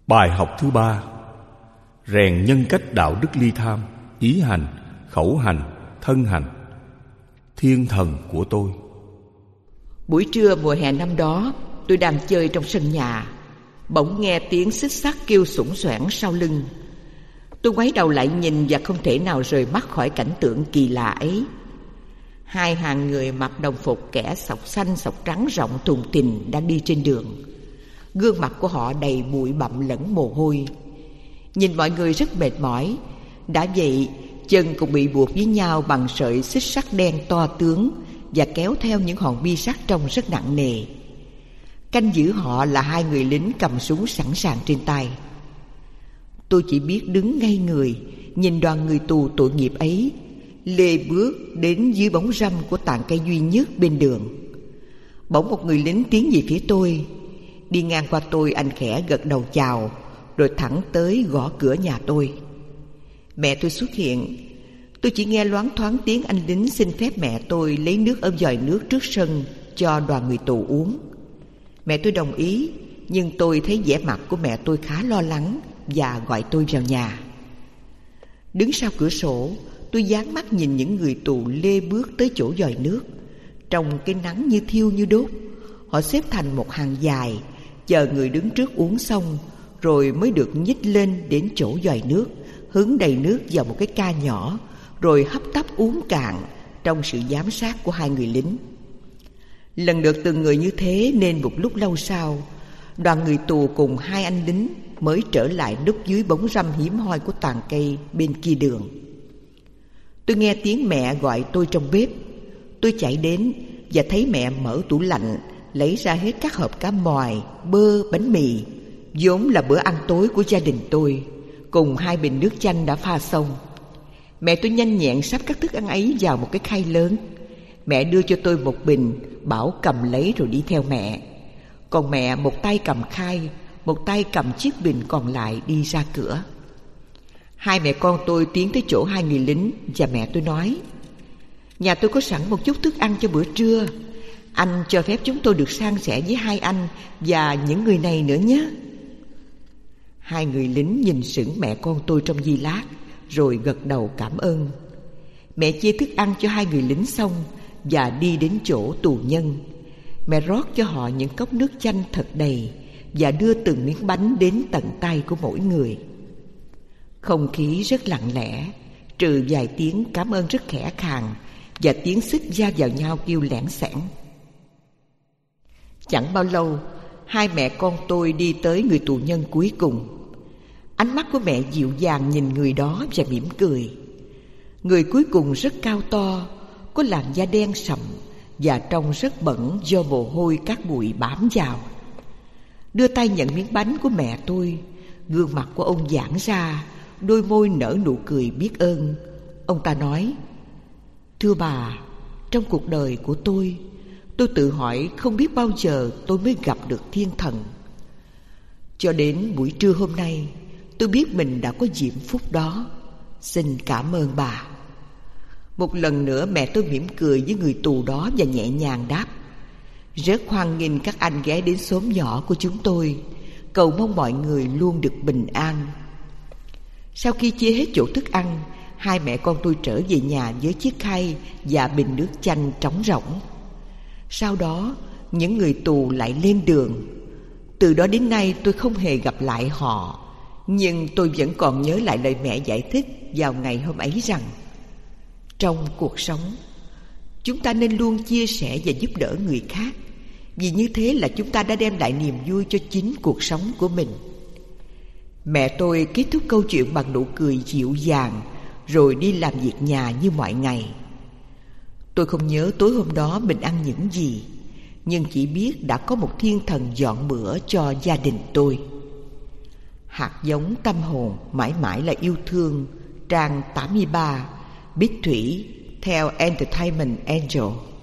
Bài học thứ 3: rèn nhân cách đạo đức ly tham, ý hành, khẩu hành, thân hành. Thiên thần của tôi. Buổi trưa mùa hè năm đó, tôi đang chơi trong sân nhà, bỗng nghe tiếng xích sắt kêu xủng xoảng sau lưng. Tôi ngoái đầu lại nhìn và không thể nào rời mắt khỏi cảnh tượng kỳ lạ ấy. Hai hàng người mặc đồng phục, kẻ sọc xanh sọc trắng rộng thùng thình đang đi trên đường. Gương mặt của họ đầy bụi bặm lẫn mồ hôi. Nhìn mọi người rất mệt mỏi. Đã vậy, chân cũng bị buộc với nhau bằng sợi xích sắt đen to tướng và kéo theo những hòn bi sắt trông rất nặng nề. Canh giữ họ là hai người lính cầm súng sẵn sàng trên tay. Tôi chỉ biết đứng ngay người, nhìn đoàn người tù tội nghiệp ấy lê bước đến dưới bóng râm của tàn cây duy nhất bên đường. Bỗng một người lính tiến về phía tôi. Đi ngang qua tôi, anh khẽ gật đầu chào, rồi thẳng tới gõ cửa nhà tôi. Mẹ tôi xuất hiện. Tôi chỉ nghe loáng thoáng tiếng anh lính xin phép mẹ tôi lấy nước ở vòi nước trước sân cho đoàn người tù uống. Mẹ tôi đồng ý, nhưng tôi thấy vẻ mặt của mẹ tôi khá lo lắng và gọi tôi vào nhà. Đứng sau cửa sổ, tôi dán mắt nhìn những người tù lê bước tới chỗ vòi nước. Trong cái nắng như thiêu như đốt, họ xếp thành một hàng dài, chờ người đứng trước uống xong rồi mới được nhích lên đến chỗ vòi nước, hứng đầy nước vào một cái ca nhỏ, rồi hấp tấp uống cạn trong sự giám sát của hai người lính. Lần lượt từng người như thế nên một lúc lâu sau, đoàn người tù cùng hai anh lính mới trở lại núp dưới bóng râm hiếm hoi của tàn cây bên kia đường. Tôi nghe tiếng mẹ gọi tôi trong bếp. Tôi chạy đến và thấy mẹ mở tủ lạnh, lấy ra hết các hộp cá mòi, bơ, bánh mì, vốn là bữa ăn tối của gia đình tôi, cùng hai bình nước chanh đã pha xong. Mẹ tôi nhanh nhẹn sắp các thức ăn ấy vào một cái khay lớn. Mẹ đưa cho tôi một bình, bảo cầm lấy rồi đi theo mẹ. Còn mẹ một tay cầm khay, một tay cầm chiếc bình còn lại đi ra cửa. Hai mẹ con tôi tiến tới chỗ hai người lính và mẹ tôi nói: nhà tôi có sẵn một chút thức ăn cho bữa trưa. Anh cho phép chúng tôi được san sẻ với hai anh và những người này nữa nhé. Hai người lính nhìn sững mẹ con tôi trong giây lát, rồi gật đầu cảm ơn. Mẹ chia thức ăn cho hai người lính xong và đi đến chỗ tù nhân. Mẹ rót cho họ những cốc nước chanh thật đầy và đưa từng miếng bánh đến tận tay của mỗi người. Không khí rất lặng lẽ, trừ vài tiếng cảm ơn rất khẽ khàng và tiếng xích va vào nhau kêu lẻn xẻn. Chẳng bao lâu, hai mẹ con tôi đi tới người tù nhân cuối cùng. Ánh mắt của mẹ dịu dàng nhìn người đó và mỉm cười. Người cuối cùng rất cao to, có làn da đen sậm và trông rất bẩn do mồ hôi các bụi bám vào. Đưa tay nhận miếng bánh của mẹ tôi, gương mặt của ông giãn ra, đôi môi nở nụ cười biết ơn. Ông ta nói: thưa bà, trong cuộc đời của tôi tự hỏi không biết bao giờ tôi mới gặp được thiên thần. Cho đến buổi trưa hôm nay, tôi biết mình đã có diễm phúc đó. Xin cảm ơn bà. Một lần nữa mẹ tôi mỉm cười với người tù đó và nhẹ nhàng đáp: rất hoan nghênh các anh ghé đến xóm nhỏ của chúng tôi. Cầu mong mọi người luôn được bình an. Sau khi chia hết chỗ thức ăn, hai mẹ con tôi trở về nhà với chiếc khay và bình nước chanh trống rỗng. Sau đó, những người tù lại lên đường. Từ đó đến nay tôi không hề gặp lại họ, nhưng tôi vẫn còn nhớ lại lời mẹ giải thích vào ngày hôm ấy rằng: trong cuộc sống, chúng ta nên luôn chia sẻ và giúp đỡ người khác, vì như thế là chúng ta đã đem lại niềm vui cho chính cuộc sống của mình. Mẹ tôi kết thúc câu chuyện bằng nụ cười dịu dàng, rồi đi làm việc nhà như mọi ngày. Tôi không nhớ tối hôm đó mình ăn những gì, nhưng chỉ biết đã có một thiên thần dọn bữa cho gia đình tôi. Hạt giống tâm hồn mãi mãi là yêu thương, trang 83, Bích Thủy, theo Entertainment Angel.